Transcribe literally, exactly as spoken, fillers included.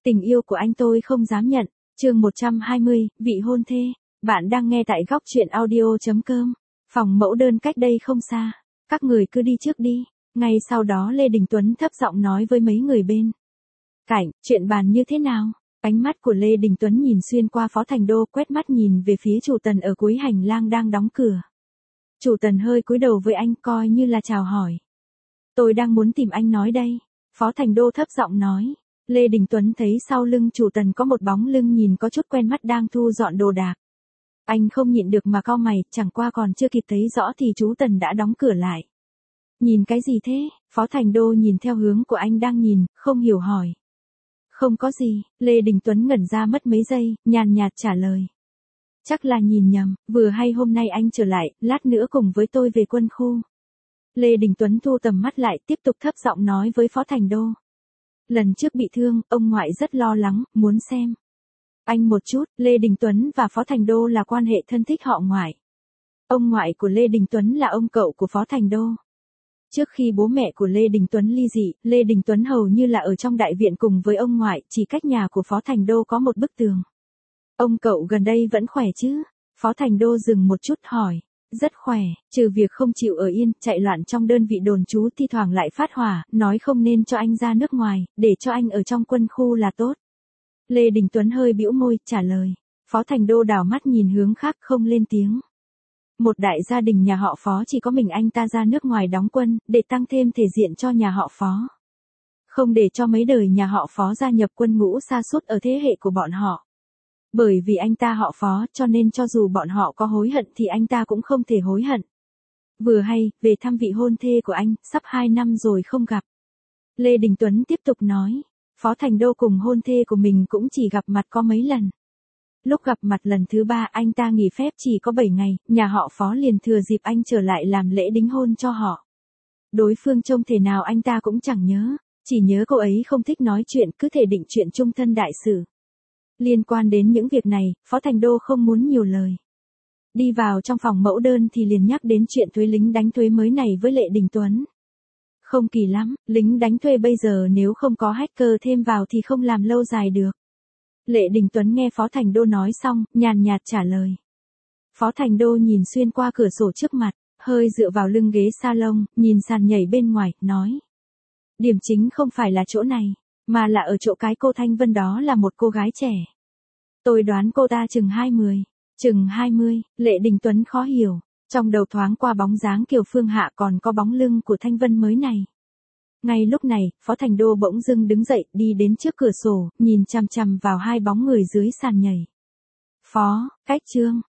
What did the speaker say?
Tình yêu của anh tôi không dám nhận. Chương một trăm hai mươi, vị hôn thê. Bạn đang nghe tại góc truyện audio chấm com. Phòng mẫu đơn cách đây không xa. Các người cứ đi trước đi. Ngay sau đó Lê Đình Tuấn thấp giọng nói với mấy người bên cạnh, chuyện bàn như thế nào? Ánh mắt của Lê Đình Tuấn nhìn xuyên qua Phó Thành Đô, quét mắt nhìn về phía chủ Tần ở cuối hành lang đang đóng cửa. Chủ Tần hơi cúi đầu với anh, coi như là chào hỏi. Tôi đang muốn tìm anh nói đây. Phó Thành Đô thấp giọng nói. Lê Đình Tuấn thấy sau lưng chủ Tần có một bóng lưng nhìn có chút quen mắt đang thu dọn đồ đạc. Anh không nhịn được mà cau mày, chẳng qua còn chưa kịp thấy rõ thì chú Tần đã đóng cửa lại. Nhìn cái gì thế? Phó Thành Đô nhìn theo hướng của anh đang nhìn, không hiểu hỏi. Không có gì, Lê Đình Tuấn ngẩn ra mất mấy giây, nhàn nhạt trả lời. Chắc là nhìn nhầm, vừa hay hôm nay anh trở lại, lát nữa cùng với tôi về quân khu. Lê Đình Tuấn thu tầm mắt lại, tiếp tục thấp giọng nói với Phó Thành Đô. Lần trước bị thương, ông ngoại rất lo lắng, muốn xem anh một chút. Lê Đình Tuấn và Phó Thành Đô là quan hệ thân thích họ ngoại. Ông ngoại của Lê Đình Tuấn là ông cậu của Phó Thành Đô. Trước khi bố mẹ của Lê Đình Tuấn ly dị, Lê Đình Tuấn hầu như là ở trong đại viện cùng với ông ngoại, chỉ cách nhà của Phó Thành Đô có một bức tường. Ông cậu gần đây vẫn khỏe chứ? Phó Thành Đô dừng một chút hỏi. Rất khỏe, trừ việc không chịu ở yên, chạy loạn trong đơn vị đồn trú, thi thoảng lại phát hỏa, nói không nên cho anh ra nước ngoài, để cho anh ở trong quân khu là tốt. Lê Đình Tuấn hơi bĩu môi, trả lời. Phó Thành Đô đảo mắt nhìn hướng khác, không lên tiếng. Một đại gia đình nhà họ Phó chỉ có mình anh ta ra nước ngoài đóng quân, để tăng thêm thể diện cho nhà họ Phó. Không để cho mấy đời nhà họ Phó gia nhập quân ngũ sa sút ở thế hệ của bọn họ. Bởi vì anh ta họ Phó cho nên cho dù bọn họ có hối hận thì anh ta cũng không thể hối hận. Vừa hay, về thăm vị hôn thê của anh, sắp hai năm rồi không gặp. Lê Đình Tuấn tiếp tục nói, Phó Thành Đô cùng hôn thê của mình cũng chỉ gặp mặt có mấy lần. Lúc gặp mặt lần thứ ba anh ta nghỉ phép chỉ có bảy ngày, nhà họ Phó liền thừa dịp anh trở lại làm lễ đính hôn cho họ. Đối phương trông thể nào anh ta cũng chẳng nhớ, chỉ nhớ cô ấy không thích nói chuyện, cứ thể định chuyện chung thân đại sự. Liên quan đến những việc này, Phó Thành Đô không muốn nhiều lời. Đi vào trong phòng mẫu đơn thì liền nhắc đến chuyện thuê lính đánh thuê mới này với Lê Đình Tuấn. Không kỳ lắm, lính đánh thuê bây giờ nếu không có hacker thêm vào thì không làm lâu dài được. Lê Đình Tuấn nghe Phó Thành Đô nói xong, nhàn nhạt trả lời. Phó Thành Đô nhìn xuyên qua cửa sổ trước mặt, hơi dựa vào lưng ghế salon, nhìn sàn nhảy bên ngoài, nói. Điểm chính không phải là chỗ này, mà là ở chỗ cái cô Thanh Vân đó là một cô gái trẻ. Tôi đoán cô ta chừng hai mươi. Chừng hai mươi, Lê Đình Tuấn khó hiểu. Trong đầu thoáng qua bóng dáng Kiều Phương Hạ còn có bóng lưng của Thanh Vân mới này. Ngay lúc này, Phó Thành Đô bỗng dưng đứng dậy, đi đến trước cửa sổ, nhìn chằm chằm vào hai bóng người dưới sàn nhảy. Phó, Cách Trương,